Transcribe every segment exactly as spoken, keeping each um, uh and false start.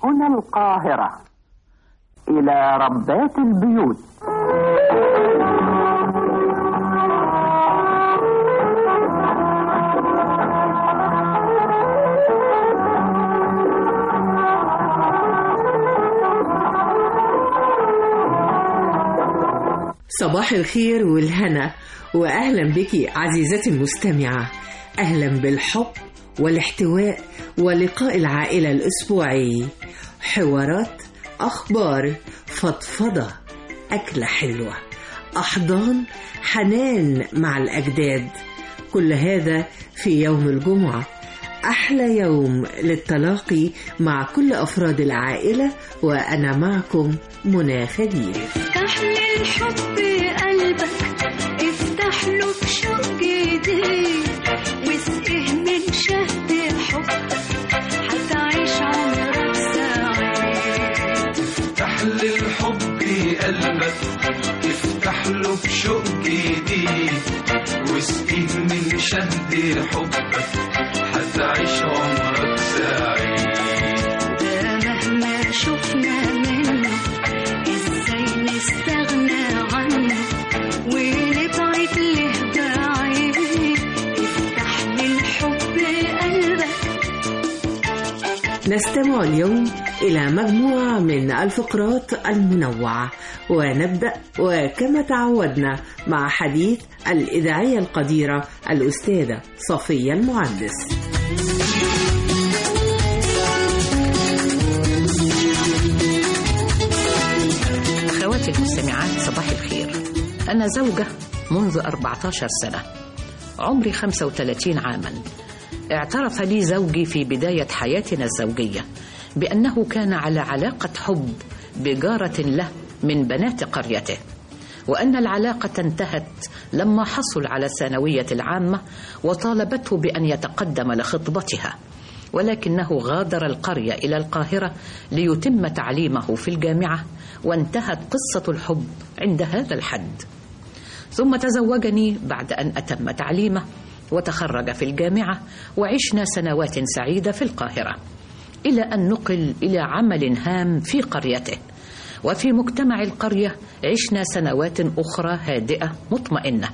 هنا القاهرة. إلى ربات البيوت. صباح الخير والهنا، وأهلا بك عزيزتي المستمعة. أهلا بالحب والاحتواء ولقاء العائلة الأسبوعي، حوارات، أخبار، فضفضة، أكلة حلوة، أحضان، حنان مع الأجداد. كل هذا في يوم الجمعة، أحلى يوم للتلاقي مع كل أفراد العائلة، وأنا معكم منى خليل. افتح للحب قلبك، افتح له بشوق جديد، واسقه من شهد حبك، هتعيش عمرك سعيد. افتح للحب قلبك، افتح له بشوق جديد، واسقه من شهد حبك، هتعيش عمرك سعيد. ده مهما شفنا منه ازاي نستغنى عنه ونبعد له بعيد. افتح للحب قلبك. نستمع اليوم إلى مجموعة من الفقرات المنوعة، ونبدأ وكما تعودنا مع حديث الإذاعية القديرة الأستاذة صفية المهندس. أخواتي المستمعات، صباح الخير. أنا زوجة منذ أربعة عشر سنة، عمري خمسة وثلاثين عاما. اعترف لي زوجي في بداية حياتنا الزوجية بأنه كان على علاقة حب بجارة له من بنات قريته، وأن العلاقة انتهت لما حصل على الثانوية العامة وطالبته بأن يتقدم لخطبتها، ولكنه غادر القرية إلى القاهرة ليتم تعليمه في الجامعة، وانتهت قصة الحب عند هذا الحد. ثم تزوجني بعد أن أتم تعليمه وتخرج في الجامعة، وعشنا سنوات سعيدة في القاهرة، إلى أن نقل إلى عمل هام في قريته. وفي مجتمع القرية عشنا سنوات أخرى هادئة مطمئنة،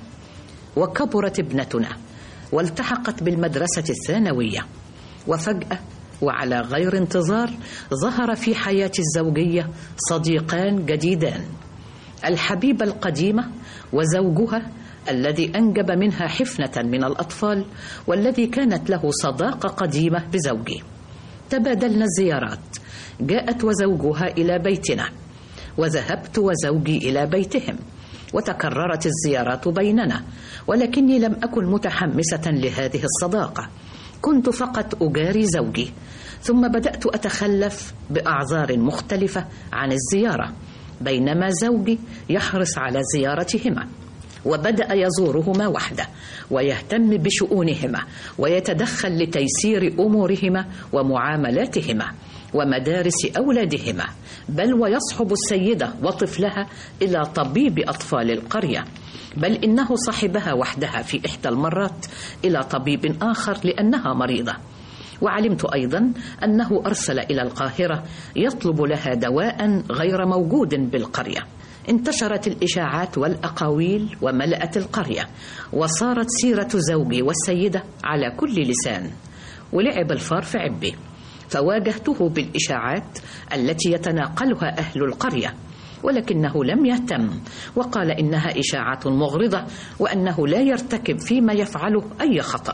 وكبرت ابنتنا والتحقت بالمدرسة الثانوية، وفجأة وعلى غير انتظار ظهر في حياة الزوجية صديقان جديدان، الحبيبة القديمة وزوجها الذي أنجب منها حفنة من الأطفال، والذي كانت له صداقة قديمة بزوجي. تبادلنا الزيارات، جاءت وزوجها إلى بيتنا، وذهبت وزوجي إلى بيتهم، وتكررت الزيارات بيننا، ولكني لم أكن متحمسة لهذه الصداقة، كنت فقط أجاري زوجي. ثم بدأت أتخلف بأعذار مختلفة عن الزيارة، بينما زوجي يحرص على زيارتهما، وبدأ يزورهما وحده ويهتم بشؤونهما ويتدخل لتيسير أمورهما ومعاملاتهما ومدارس أولادهما، بل ويصحب السيدة وطفلها إلى طبيب أطفال القرية، بل إنه صحبها وحدها في إحدى المرات إلى طبيب آخر لأنها مريضة. وعلمت أيضا أنه أرسل إلى القاهرة يطلب لها دواء غير موجود بالقرية. انتشرت الإشاعات والأقاويل وملأت القرية، وصارت سيرة زوجي والسيدة على كل لسان، ولعب الفار في عبه. فواجهته بالإشاعات التي يتناقلها أهل القرية، ولكنه لم يهتم، وقال إنها إشاعات مغرضة، وأنه لا يرتكب فيما يفعله أي خطأ.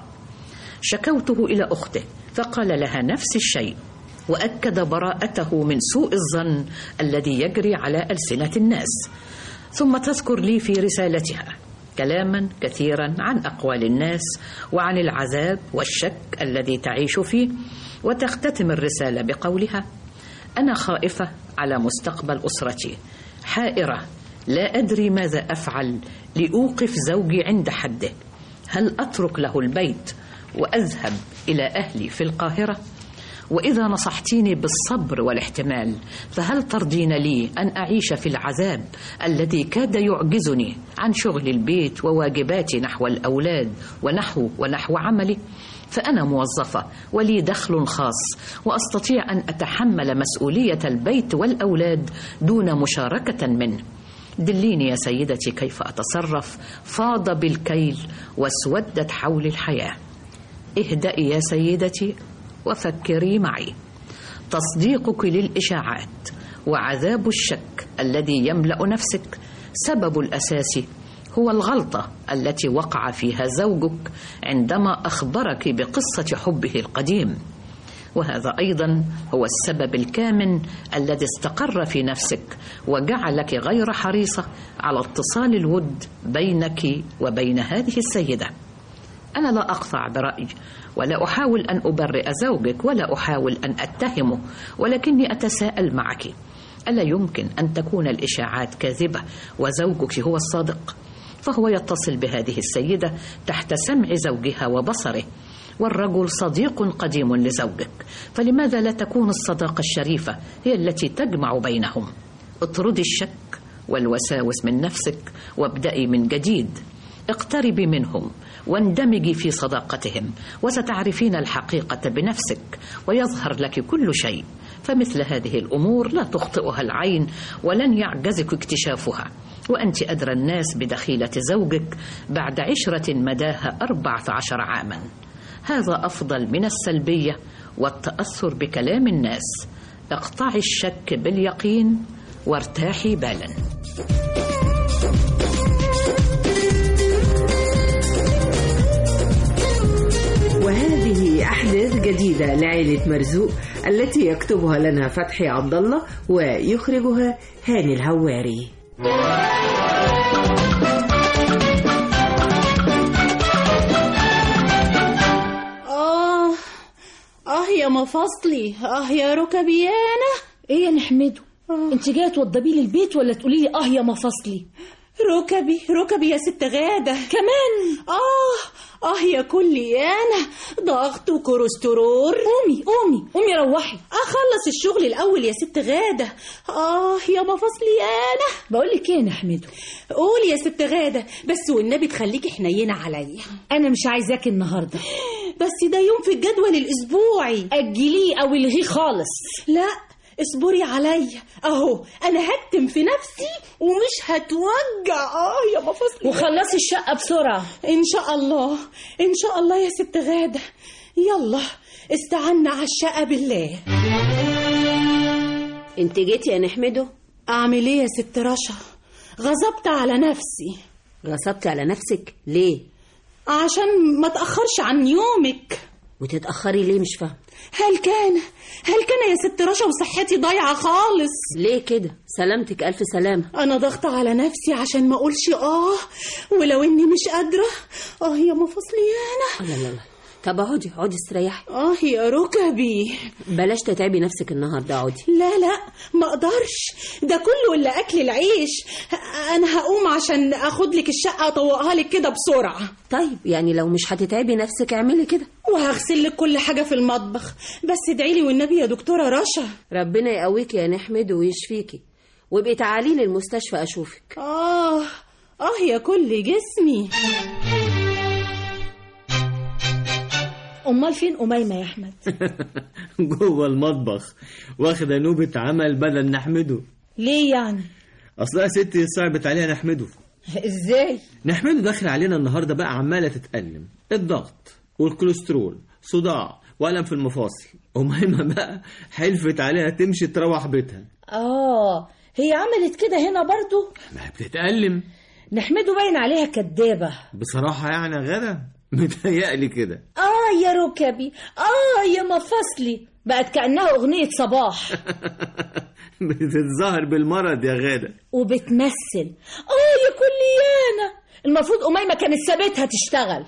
شكوته إلى أخته، فقال لها نفس الشيء، وأكد براءته من سوء الظن الذي يجري على ألسنة الناس. ثم تذكر لي في رسالتها كلاما كثيرا عن أقوال الناس وعن العذاب والشك الذي تعيش فيه، وتختتم الرسالة بقولها: أنا خائفة على مستقبل أسرتي، حائرة، لا أدري ماذا أفعل لأوقف زوجي عند حده. هل أترك له البيت وأذهب إلى أهلي في القاهرة؟ وإذا نصحتيني بالصبر والاحتمال، فهل ترضين لي أن أعيش في العذاب الذي كاد يعجزني عن شغل البيت وواجباتي نحو الأولاد ونحو ونحو عملي؟ فأنا موظفة ولي دخل خاص وأستطيع أن أتحمل مسؤولية البيت والأولاد دون مشاركة منه. دليني يا سيدتي كيف أتصرف. فاض بالكيل واسودت حول الحياة. اهدئي يا سيدتي وفكري معي. تصديقك للإشاعات وعذاب الشك الذي يملأ نفسك سبب الأساسي هو الغلطة التي وقع فيها زوجك عندما أخبرك بقصة حبه القديم، وهذا أيضا هو السبب الكامن الذي استقر في نفسك وجعلك غير حريصة على اتصال الود بينك وبين هذه السيدة. أنا لا أقطع برأي ولا أحاول أن أبرئ زوجك ولا أحاول أن أتهمه، ولكني أتساءل معك، ألا يمكن أن تكون الإشاعات كاذبة وزوجك هو الصادق؟ فهو يتصل بهذه السيدة تحت سمع زوجها وبصره، والرجل صديق قديم لزوجك، فلماذا لا تكون الصداقة الشريفة هي التي تجمع بينهم؟ اطردي الشك والوساوس من نفسك وابدأي من جديد. اقتربي منهم واندمجي في صداقتهم وستعرفين الحقيقة بنفسك ويظهر لك كل شيء. فمثل هذه الأمور لا تخطئها العين ولن يعجزك اكتشافها، وأنت أدرى الناس بدخيلة زوجك بعد عشرة مداها أربعة عشر عاما. هذا أفضل من السلبية والتأثر بكلام الناس. اقطعي الشك باليقين وارتاحي بالا. وهذه أحداث جديدة لعائلة مرزوق التي يكتبها لنا فتحي عبد الله ويخرجها هاني الهواري. آه آه يا مفاصلي، آه يا ركبيانة. إيه يا نحمده؟ آه. أنت جاية توضبي لي البيت ولا تقولي لي آه يا مفاصلي؟ ركبي ركبي يا ست غادة كمان. آه آه يا كليانة، ضغط وكوليسترول. قومي قومي قومي روحي أخلص الشغل الأول يا ست غادة. آه يا مفاصليانة. بقول لك إيه يا نحمده؟ قولي يا ست غادة، بس والنبي تخليكي حنينة عليا. أنا مش عايزاكي النهاردة، بس ده يوم في الجدول الأسبوعي. أجليه أو الغيه خالص. لا اصبري عليا اهو، انا هكتم في نفسي ومش هتوجع. اه يا مفاصلي. وخلصي الشقة بسرعة ان شاء الله ان شاء الله يا ست غادة. يلا استعنا على الشقة بالله. انت جيتي يا نحمده؟ اعمل ايه يا ست رشا؟ غضبت على نفسي. غصبتي على نفسك ليه؟ عشان ما تأخرش عن يومك. وتتأخري ليه؟ مش فاهم. هل كان هل كان يا ست رشا وصحتي ضايعة خالص. ليه كده؟ سلامتك ألف سلامة. أنا ضغط على نفسي عشان ما أقولش آه ولو إني مش قادرة. آه يا مفاصليانة. لا لا لا، طب اقعدي اقعدي استريحي. آه يا ركبي. بلاش تتعبي نفسك النهارده، اقعدي. لا لا ما أقدرش، ده كله إلا أكل العيش. أنا هقوم عشان أخد لك الشقة أطوقها لك كده بسرعة. طيب يعني لو مش هتتعبي نفسك اعملي كده. وهغسل لك كل حاجة في المطبخ، بس ادعي لي والنبي يا دكتورة رشا. ربنا يقويكي يا نحمد ويشفيكي، وابقي تعالي لي المستشفى اشوفك. آه آه يا كل جسمي. أمال فين أميمة يا أحمد؟ جوه المطبخ واخدة نوبة عمل بدل نحمده. ليه يعني؟ أصلها ستي صعبت عليها نحمده. إزاي؟ نحمده داخل علينا النهاردة بقى عمالة تتألم، الضغط والكوليسترول، صداع وألم في المفاصل. أميمة بقى حلفت عليها تمشي تروح بيتها. آه هي عملت كده هنا برضو؟ ما بتتألم. نحمده باين عليها كدابة بصراحة يعني غدا متهيألي كده. آه يا ركبي، آه يا مفاصلي، بقت كأنها أغنية صباح. بتتظاهر بالمرض يا غادة وبتمثل. آه يا كليانة، المفروض أميمة كانت سابتها تشتغل.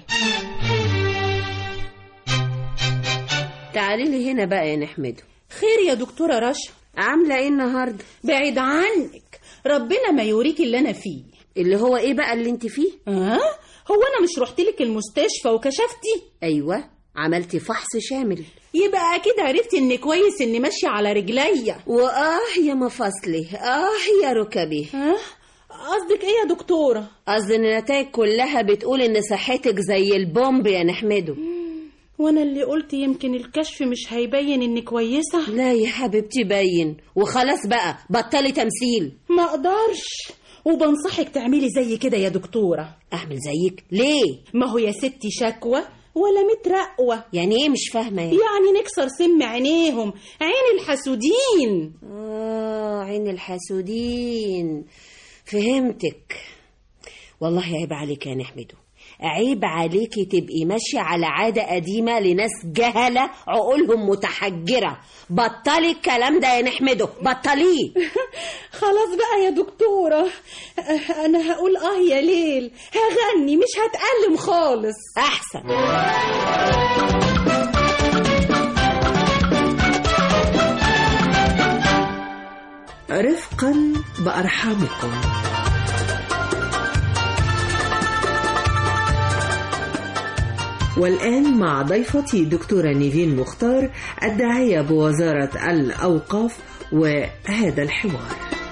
تعالي لي هنا بقى يا نحمده. خير يا دكتورة رشا؟ عاملة ايه النهاردة؟ بعيد عنك، ربنا ما يوريك اللي أنا فيه. اللي هو ايه بقى اللي انت فيه؟ اه هو أنا مش رحت لك المستشفى وكشفتي؟ أيوة عملتي فحص شامل. يبقى أكيد عرفتي إن كويس إني ماشية على رجليا. وآه يا مفاصلي، آه يا ركبي. اه قصدك إيه يا دكتورة؟ قصدي إن النتائج كلها بتقول إن صحتك زي البومب يا نحمده. وانا اللي قلت يمكن الكشف مش هيبين اني كويسة. لا يا حبيبتي باين، وخلاص بقى بطلي تمثيل. ما اقدرش، وبنصحك تعملي زي كده يا دكتورة. اعمل زيك ليه؟ ما هو يا ستي شكوى ولا مترقوة. يعني ايه مش فاهمة؟ يعني يعني نكسر سم عينيهم، عين الحسودين. اه عين الحسودين، فهمتك. والله عيب عليك يا نحمده، عيب عليكي تبقي ماشية على عادة قديمة لناس جهلة عقولهم متحجرة. بطلي الكلام ده يا نحمده، بطليه. خلاص بقى يا دكتورة، أنا هقول آه يا ليل، هغني مش هتألم خالص. أحسن. رفقا بأرحامكم. والآن مع ضيفتي دكتورة نيفين مختار، الداعية بوزارة الأوقاف، وهذا الحوار.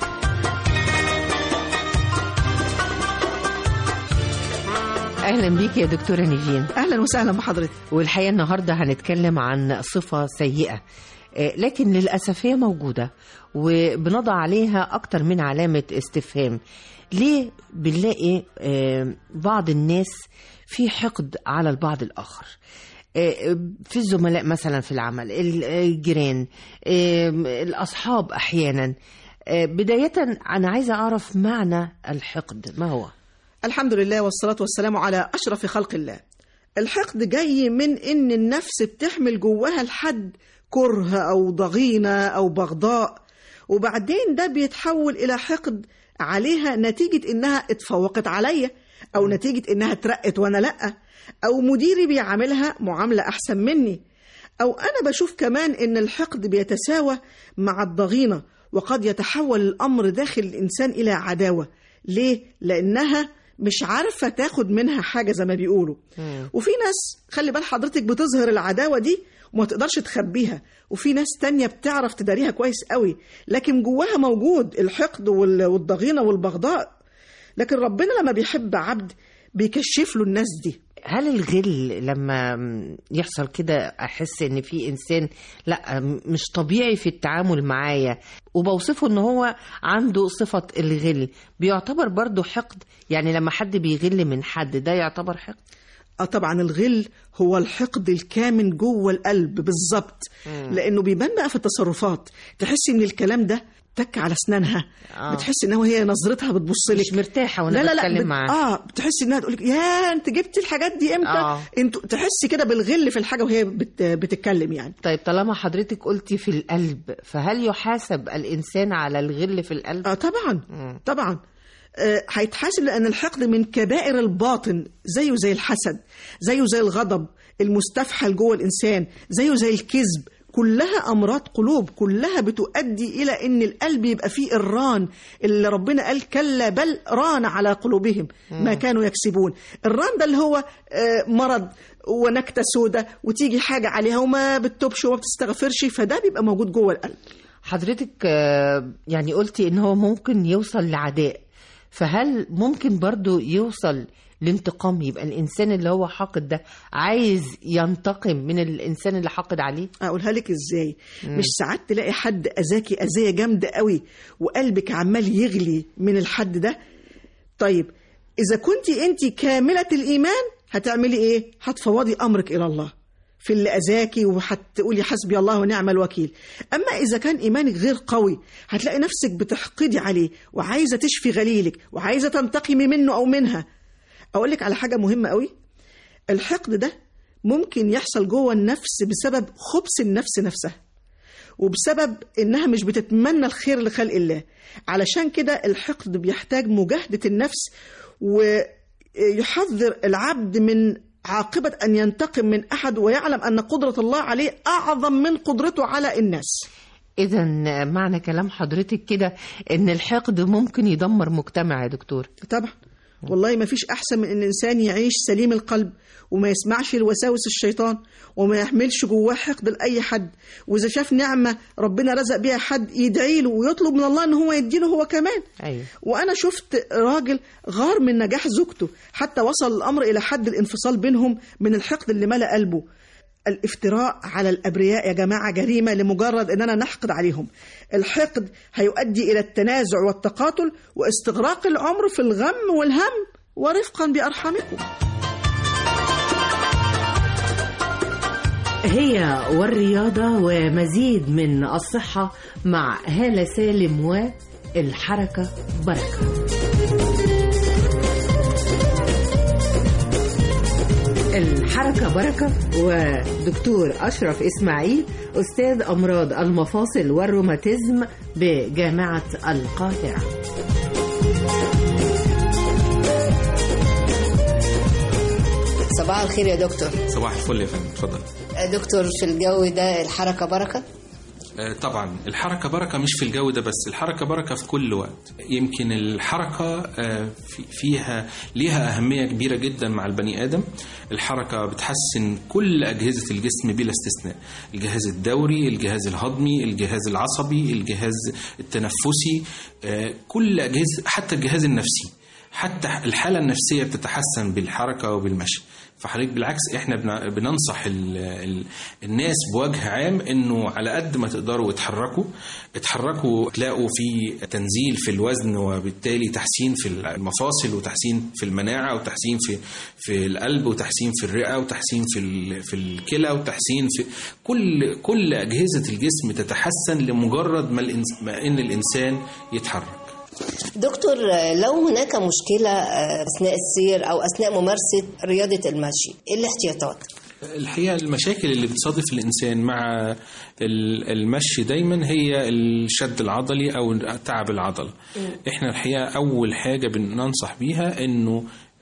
أهلا بيك يا دكتورة نيفين. أهلا وسهلا بحضرتك. والحقيقة النهاردة هنتكلم عن صفة سيئة لكن للأسف هي موجودة وبنضع عليها أكتر من علامة استفهام. ليه بنلاقي بعض الناس في حقد على البعض الآخر، في الزملاء مثلا في العمل، الجيران، الأصحاب أحيانا؟ بداية أنا عايزة أعرف معنى الحقد ما هو؟ الحمد لله والصلاة والسلام على أشرف خلق الله. الحقد جاي من إن النفس بتحمل جواها الحد كره أو ضغينة أو بغضاء، وبعدين ده بيتحول إلى حقد عليها نتيجة إنها اتفوقت عليا، أو نتيجة إنها اترقت وأنا لأ، أو مديري بيعاملها معاملة أحسن مني، أو أنا بشوف كمان إن الحقد بيتساوى مع الضغينة، وقد يتحول الأمر داخل الإنسان إلى عداوة. ليه؟ لأنها مش عارفة تاخد منها حاجة زي ما بيقولوا. مم. وفي ناس خلي بال حضرتك بتظهر العداوة دي وما تقدرش تخبيها، وفي ناس تانية بتعرف تداريها كويس قوي، لكن جواها موجود الحقد والضغينة والبغضاء. لكن ربنا لما بيحب عبد بيكشف له الناس دي. هل الغل لما يحصل كده أحس إن في إنسان لا مش طبيعي في التعامل معايا وبوصفه إن هو عنده صفة الغل، بيعتبر برضو حقد؟ يعني لما حد بيغل من حد ده يعتبر حقد؟ اه طبعا الغل هو الحقد الكامن جوه القلب بالظبط، لأنه بيبان بقى في التصرفات. تحسي إن الكلام ده تك على اسنانها، آه. بتحس انها هي نظرتها بتبص لك مش مرتاحه وانا لا بتكلم لا لا معاها. اه بتحسي انها تقول لك يا انت جبتي الحاجات دي امتى؟ آه. انتوا تحسي كده بالغل في الحاجه وهي بت... بتتكلم يعني. طيب طالما حضرتك قلتي في القلب، فهل يحاسب الانسان على الغل في القلب؟ اه طبعا م. طبعا هيتحاسب، آه لان الحقد من كبائر الباطن، زيه زي الحسد، زيه زي الغضب المستفحل جوه الانسان، زيه زي الكذب. كلها أمراض قلوب، كلها بتؤدي إلى أن القلب يبقى فيه الران اللي ربنا قال كلا بل ران على قلوبهم ما كانوا يكسبون. الران ده اللي هو مرض ونكتة سودة وتيجي حاجة عليها وما بتتوبش وما بتستغفرش، فده بيبقى موجود جوه القلب. حضرتك يعني قلتي إن هو ممكن يوصل لعداء، فهل ممكن برضو يوصل الانتقام؟ يبقى الإنسان اللي هو حاقد ده عايز ينتقم من الإنسان اللي حاقد عليه؟ أقولها لك إزاي؟ مم. مش ساعات تلاقي حد أذاكي أذية جامدة قوي وقلبك عمال يغلي من الحد ده؟ طيب إذا كنتي أنت كاملة الإيمان هتعملي إيه؟ هتفوضي أمرك إلى الله في اللي أذاكي وهتقولي حسبي الله ونعم الوكيل. أما إذا كان إيمانك غير قوي هتلاقي نفسك بتحقدي عليه وعايزة تشفي غليلك وعايزة تنتقمي منه أو منها. أقول لك على حاجة مهمة قوي، الحقد ده ممكن يحصل جوه النفس بسبب خبث النفس نفسها، وبسبب إنها مش بتتمنى الخير لخلق الله. علشان كده الحقد بيحتاج مجاهدة النفس، ويحذر العبد من عاقبة أن ينتقم من أحد، ويعلم أن قدرة الله عليه أعظم من قدرته على الناس. إذا معنى كلام حضرتك كده إن الحقد ممكن يدمر مجتمع يا دكتور؟ طبعا والله ما فيش أحسن من أن الإنسان يعيش سليم القلب وما يسمعش الوساوس الشيطان وما يحملش جواه حقد لأي حد، وإذا شاف نعمة ربنا رزق بيها حد يدعي له ويطلب من الله أن هو يديله هو كمان. أيوة. وأنا شفت راجل غار من نجاح زوجته حتى وصل الأمر إلى حد الانفصال بينهم من الحقد اللي ملأ قلبه. الافتراء على الأبرياء يا جماعة جريمة لمجرد أننا نحقد عليهم. الحقد هيؤدي إلى التنازع والتقاتل واستغراق العمر في الغم والهم ورفقا بأرحامكم. هي والرياضة ومزيد من الصحة مع هالة سالم والحركة بركة. الحركة بركة ودكتور أشرف إسماعيل أستاذ أمراض المفاصل والروماتيزم بجامعة القاهرة. صباح الخير يا دكتور. صباح الفل يا فندم، اتفضل. دكتور في الجو ده الحركة بركة؟ طبعا الحركة بركة، مش في الجو ده بس، الحركة بركة في كل وقت. يمكن الحركة فيها ليها أهمية كبيرة جدا مع البني آدم. الحركة بتحسن كل أجهزة الجسم بلا استثناء، الجهاز الدوري، الجهاز الهضمي، الجهاز العصبي، الجهاز التنفسي، كل أجهزة، حتى الجهاز النفسي، حتى الحالة النفسية بتتحسن بالحركة وبالمشي. فحضرتك بالعكس احنا بننصح ال ال الناس بوجه عام انه على قد ما تقدروا اتحركوا اتحركوا تلاقوا في تنزيل في الوزن، وبالتالي تحسين في المفاصل وتحسين في المناعة وتحسين في في القلب وتحسين في الرئة وتحسين في في الكلى وتحسين في كل كل أجهزة الجسم تتحسن لمجرد ما, ما ان الإنسان يتحرك. دكتور، لو هناك مشكلة أثناء السير أو أثناء ممارسة رياضة المشي، إيه الاحتياطات؟ الحقيقة المشاكل اللي بتصادف الإنسان مع المشي دايما هي الشد العضلي أو تعب العضلة. إحنا الحقيقة أول حاجة بننصح بيها إنه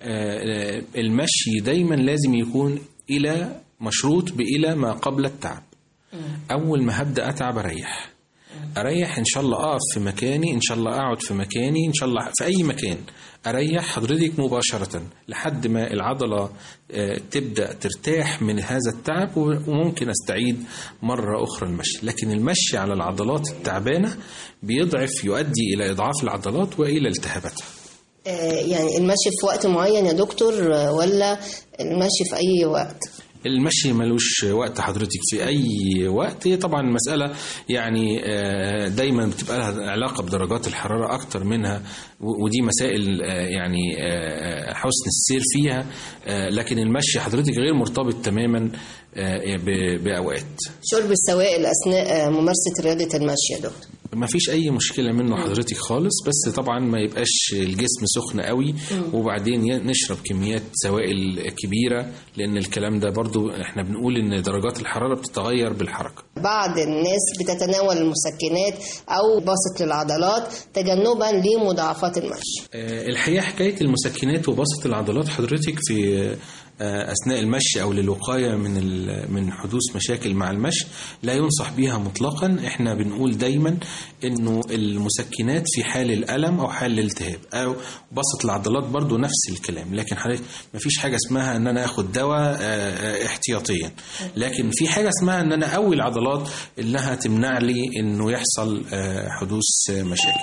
المشي دايما لازم يكون إلى مشروط بإلى ما قبل التعب. أول ما هبدأ أتعب أريح أريح إن شاء الله أقف في مكاني، إن شاء الله أقعد في مكاني، إن شاء الله في أي مكان أريح حضرتك مباشرة لحد ما العضلة تبدأ ترتاح من هذا التعب، وممكن أستعيد مرة أخرى المشي. لكن المشي على العضلات التعبانة بيضعف، يؤدي إلى إضعاف العضلات وإلى التهاباتها. يعني المشي في وقت معين يا دكتور ولا المشي في أي وقت؟ المشي ملوش وقت حضرتك، في أي وقت. هي طبعا المسألة يعني دايما بتبقى لها علاقة بدرجات الحرارة أكتر منها، ودي مسائل يعني حسن السير فيها. لكن المشي حضرتك غير مرتبط تماما بأوقات. شرب السوائل أثناء ممارسة رياضة المشي يا دكتور ما فيش أي مشكلة منه حضرتك خالص، بس طبعا ما يبقاش الجسم سخن قوي، وبعدين نشرب كميات سوائل كبيرة، لأن الكلام ده برضو احنا بنقول إن درجات الحرارة بتتغير بالحركة. بعض الناس بتتناول المسكنات أو باسط للعضلات تجنبا لمضاعفات المشي. الحقيقة حكاية المسكنات وباسط العضلات حضرتك في أثناء المشي أو للوقاية من من حدوث مشاكل مع المشي لا ينصح بها مطلقا. إحنا بنقول دايما إنه المسكنات في حال الألم أو حال الالتهاب، أو بسط العضلات برضو نفس الكلام. لكن حضرتك ما فيش حاجة اسمها إن أنا أخد دواء احتياطيا، لكن في حاجة اسمها إن أنا أقوي العضلات إنها تمنع لي إنه يحصل حدوث مشاكل.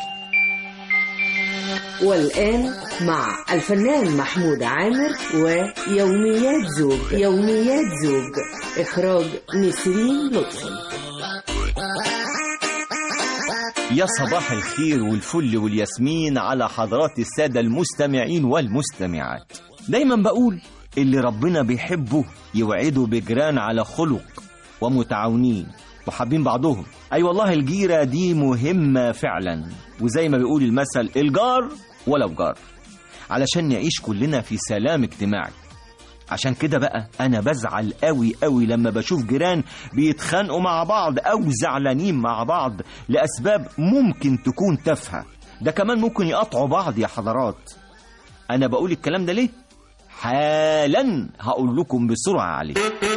والآن مع الفنان محمود عامر ويوميات زوج. يوميات زوج إخراج نسرين لطفي. يا صباح الخير والفل والياسمين على حضرات السادة المستمعين والمستمعات. دايما بقول اللي ربنا بيحبه يوعده بجيران على خلق ومتعاونين وحابين بعضهم. أي والله الجيرة دي مهمة فعلا، وزي ما بيقول المثل الجار ولو جار، علشان نعيش كلنا في سلام اجتماعي. عشان كده بقى أنا بزعل قوي قوي لما بشوف جيران بيتخانقوا مع بعض أو زعلانين مع بعض لأسباب ممكن تكون تافهة، ده كمان ممكن يقطعوا بعض يا حضرات. أنا بقول الكلام ده ليه؟ حالا هقول لكم بسرعة عليه.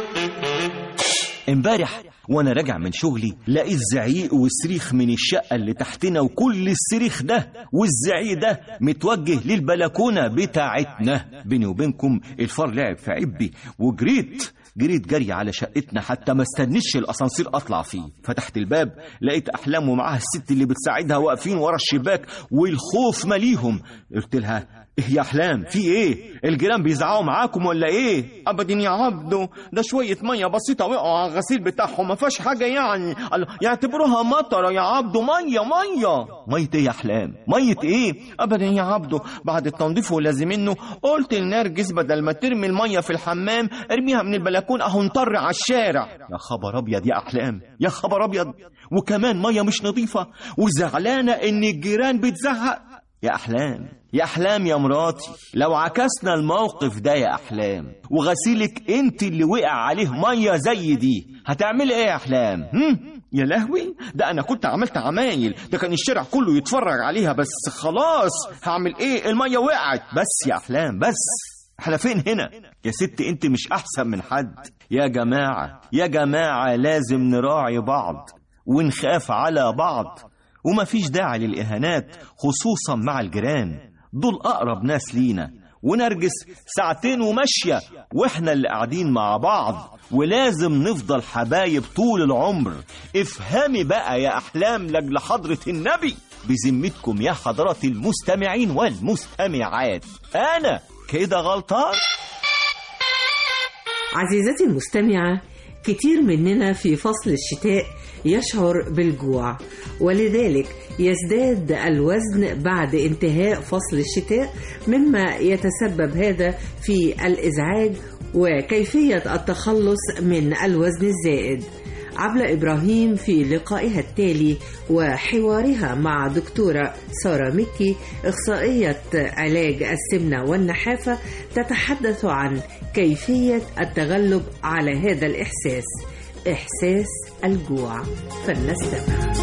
امبارح وانا راجع من شغلي لقيت زعيق وصريخ من الشقة اللي تحتنا، وكل الصريخ ده والزعيق ده متوجه للبلكونة بتاعتنا. بيني وبينكم الفار لعب في عبي وجريت جريت جري على شقتنا حتى ما استنيش الاسانسير اطلع فيه. فتحت الباب لقيت احلام ومعاها الست اللي بتساعدها واقفين ورا الشباك والخوف ماليهم. قلت لها ايه يا احلام في ايه؟ الجيران بيزعقوا معاكم ولا ايه؟ ابدا يا عبدو، ده شويه ميه بسيطه وقعوا على الغسيل بتاعهم ما فيهاش حاجه يعني. يعتبروها مطره يا عبدو. ميه ميه ميه ايه يا احلام؟ ميه ايه؟ ابدا يا عبدو، بعد التنظيف ولازم منه قلت لنرجس بدل ما ترمي الميه في الحمام ارميها من البلكون اهو نطر على الشارع. يا خبر ابيض يا احلام، يا خبر ابيض، وكمان ميه مش نظيفه وزعلانه ان الجيران بتزعق. يا أحلام يا أحلام يا مراتي، لو عكسنا الموقف ده يا أحلام وغسيلك انت اللي وقع عليه مية زي دي هتعمل ايه يا أحلام؟ هم؟ يا لهوي، ده أنا كنت عملت عمايل، ده كان الشارع كله يتفرج عليها، بس خلاص هعمل ايه؟ المية وقعت. بس يا أحلام بس، احنا فين هنا؟ يا ست انت مش أحسن من حد. يا جماعة يا جماعة لازم نراعي بعض ونخاف على بعض، وما فيش داعي للإهانات خصوصا مع الجيران، دول أقرب ناس لينا. ونرجس ساعتين وماشية وإحنا اللي قاعدين مع بعض، ولازم نفضل حبايب طول العمر. افهمي بقى يا أحلام لأجل حضرة النبي بذمتكم يا حضرات المستمعين والمستمعات، أنا كده غلطان؟ عزيزتي المستمعة، كتير مننا في فصل الشتاء يشعر بالجوع، ولذلك يزداد الوزن بعد انتهاء فصل الشتاء، مما يتسبب هذا في الإزعاج وكيفية التخلص من الوزن الزائد. عبلة إبراهيم في لقائها التالي وحوارها مع دكتورة سارة مكي إخصائية علاج السمنة والنحافة تتحدث عن كيفية التغلب على هذا الإحساس، إحساس الجوع. فلنستمع.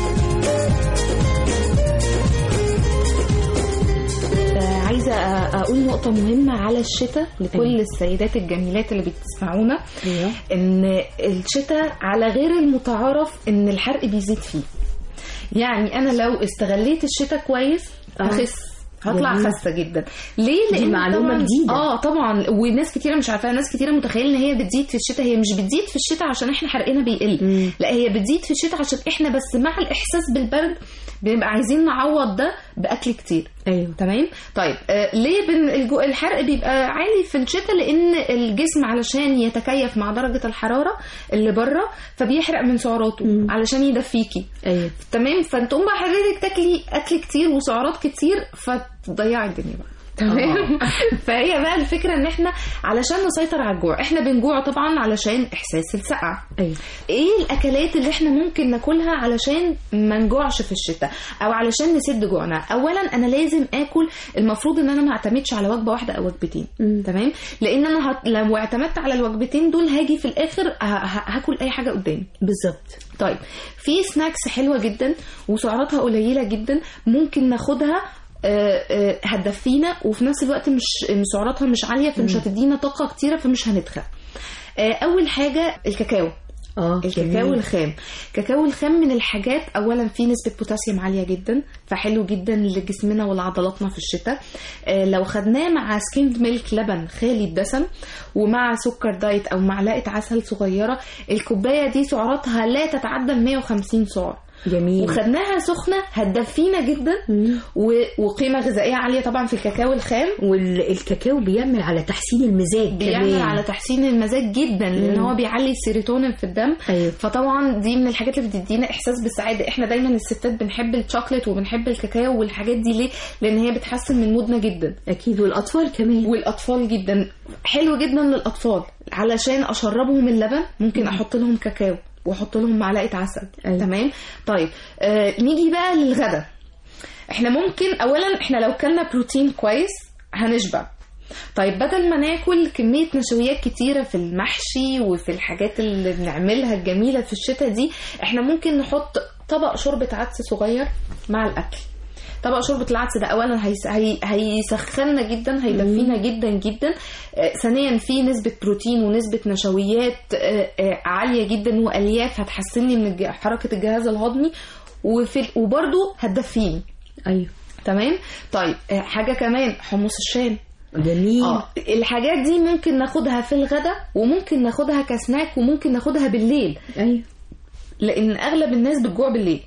عايزة أقول نقطة مهمة على الشتاء لكل السيدات الجميلات اللي بتسمعونا، إن الشتاء على غير المتعارف إن الحرق بيزيد فيه. يعني أنا لو استغليت الشتاء كويس هخس، هطلع خاسه جدا. ليه؟ لان دي معلومه جديده. اه طبعا، وناس كتيره مش عارفاها، ناس كتيره متخيله ان هي بتزيد في الشتاء. هي مش بتزيد في الشتاء عشان احنا حرقنا بيقل، مم. لا هي بتزيد في الشتاء عشان احنا بس مع الاحساس بالبرد بنبقى عايزين نعوض ده باكل كتير. ايوه تمام. طيب آه ليه بن الجو الحرق بيبقى عالي في الشتاء؟ لان الجسم علشان يتكيف مع درجه الحراره اللي بره فبيحرق من سعراته مم. علشان يدفيكي. ايوه تمام. فانتم بقى حضرتك تاكلي اكل كتير وسعرات كتير فتضيعي الدنيا بقى. تمام. فهي بقى الفكره ان احنا علشان نسيطر على الجوع، احنا بنجوع طبعا علشان احساس السقع. ايوه. ايه الاكلات اللي احنا ممكن ناكلها علشان ما نجوعش في الشتاء او علشان نسد جوعنا؟ اولا انا لازم اكل، المفروض ان انا ما اعتمدش على وجبه واحده او وجبتين. م. تمام. لان انا هت... لو اعتمدت على الوجبتين دول هاجي في الاخر ه... ه... هاكل اي حاجه قدامي. بالظبط. طيب في سناكس حلوه جدا وسعراتها قليله جدا ممكن ناخدها، هتدفينا وفي نفس الوقت مش سعراتها مش عاليه فمش هتدينا طاقه كتيره فمش هندخل. اول حاجه الكاكاو. اه الكاكاو الخام. الكاكاو الخام من الحاجات اولا فيه نسبه بوتاسيوم عاليه جدا، فحلو جدا لجسمنا ولعضلاتنا في الشتاء. آه لو خدناه مع سكيمد ميلك، لبن خالي الدسم، ومع سكر دايت او معلقه عسل صغيره، الكوبايه دي سعراتها لا تتعدى مية وخمسين سعر. جميل. وخدناها سخنه هتدفينا جدا و... وقيمه غذائيه عاليه طبعا في الكاكاو الخام. والكاكاو بيعمل على تحسين المزاج، بيعمل كمان. على تحسين المزاج جدا، لان هو بيعلي السيروتونين في الدم. أيوه. فطبعا دي من الحاجات اللي بتدينا احساس بالسعاده. احنا دايما الستات بنحب الشوكليت وبنحب الكاكاو والحاجات دي. ليه؟ لان هي بتحسن من مودنا جدا. اكيد. والاطفال كمان. والاطفال جدا حلو جدا للاطفال، علشان اشربهم اللبن ممكن احط لهم كاكاو واحط لهم معلقه عسل. أيوة. تمام. طيب آه نيجي بقى للغدا. احنا ممكن اولا احنا لو كلنا بروتين كويس هنشبع. طيب بدل ما ناكل كميه نشويات كتيره في المحشي وفي الحاجات اللي بنعملها الجميله في الشتاء دي، احنا ممكن نحط طبق شوربه عدس صغير مع الاكل. طبق شوربه العدس ده اولا هيس... هي... هيسخننا جدا، هيدفينا جدا جدا. آه ثانيا فيه نسبه بروتين ونسبه نشويات آه آه عاليه جدا والياف هتحسن لي من الج... حركه الجهاز الهضمي، وفي وبرده هتدفيني. ايوه تمام. طيب آه حاجه كمان، حمص الشام. جميل. اه الحاجات دي ممكن ناخدها في الغداء وممكن ناخدها كسناك وممكن ناخدها بالليل. ايوه لان اغلب الناس بتجوع بالليل.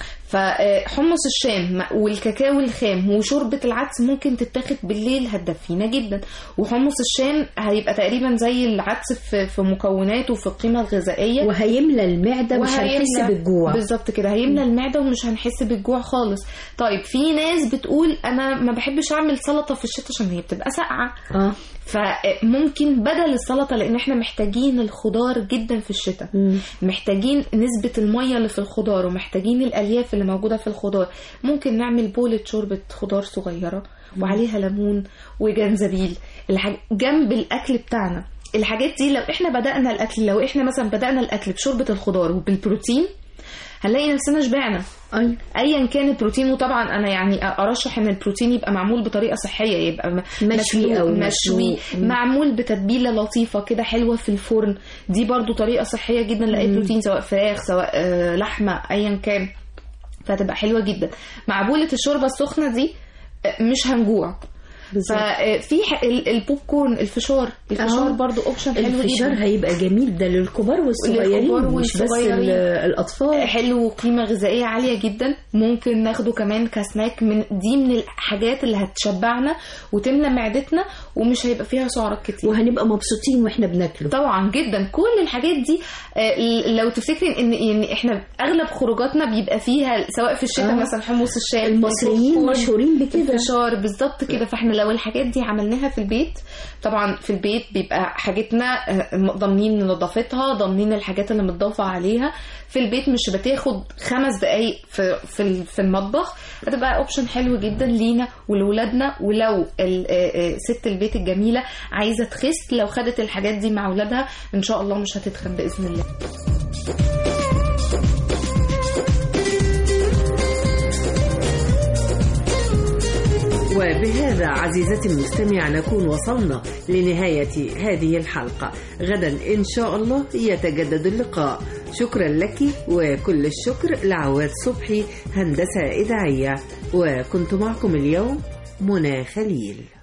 فحمص الشام والكاكاو الخام وشوربة العدس ممكن تتاخد بالليل هتدفينا جدا. وحمص الشام هيبقى تقريبا زي العدس في في مكوناته وفي القيمة الغذائية، وهيملى المعدة مش هنحس بالجوع. بالظبط كده، هيملى المعدة ومش هنحس بالجوع خالص. طيب في ناس بتقول انا ما بحبش اعمل سلطة في الشتاء عشان هي بتبقى ساقعة. اه فممكن بدل السلطة، لان احنا محتاجين الخضار جدا في الشتاء، محتاجين نسبة المية اللي في الخضار ومحتاجين الالياف اللي موجودة في الخضار. ممكن نعمل بولة شوربة خضار صغيرة وعليها ليمون وجنزبيل جنب الاكل بتاعنا. الحاجات دي لو احنا بدأنا الاكل، لو احنا مثلا بدأنا الاكل بشوربة الخضار وبالبروتين هنلاقي نفسنا شبعنا ايا كان البروتين. وطبعا انا يعني ارشح ان البروتين يبقى معمول بطريقه صحيه، يبقى مشوي او مشوي معمول بتتبيله لطيفه كده حلوه في الفرن. دي برضو طريقه صحيه جدا لاي بروتين، سواء فراخ سواء لحمه ايا كان، فهتبقى حلوه جدا. مع بوله الشوربه السخنه دي مش هنجوع. ففي البوب كورن، الفشار الفشار برضو اوبشن حلو جدا. الفشار هيبقى جميل، ده للكبار والصغيرين مش بس الاطفال. حلو، قيمه غذائيه عاليه جدا. ممكن ناخده كمان كسناك. من دي من الحاجات اللي هتشبعنا وتملى معدتنا ومش هيبقى فيها سعرات كتير، وهنبقى مبسوطين واحنا بناكله. طبعا جدا. كل الحاجات دي لو تفتكرين ان يعني احنا اغلب خروجاتنا بيبقى فيها سواء في الشتاء آه. مثلا حمص الشام، المصريين مشهورين بكده، الفشار بالظبط كده. فاحنا لو الحاجات دي عملناها في البيت، طبعا في البيت بيبقى حاجتنا ضامنين نظافتها، ضامنين الحاجات اللي متضافه عليها في البيت، مش بتاخد خمس دقايق في في في المطبخ. هتبقى اوبشن حلو جدا لينا ولولادنا. ولو ست البيت الجميله عايزه تخس، لو خدت الحاجات دي مع اولادها ان شاء الله مش هتتخن باذن الله. وبهذا عزيزتي المستمع نكون وصلنا لنهاية هذه الحلقة. غدا إن شاء الله يتجدد اللقاء. شكرا لك، وكل الشكر لعواد صبحي هندسة إذاعية، وكنت معكم اليوم منى خليل.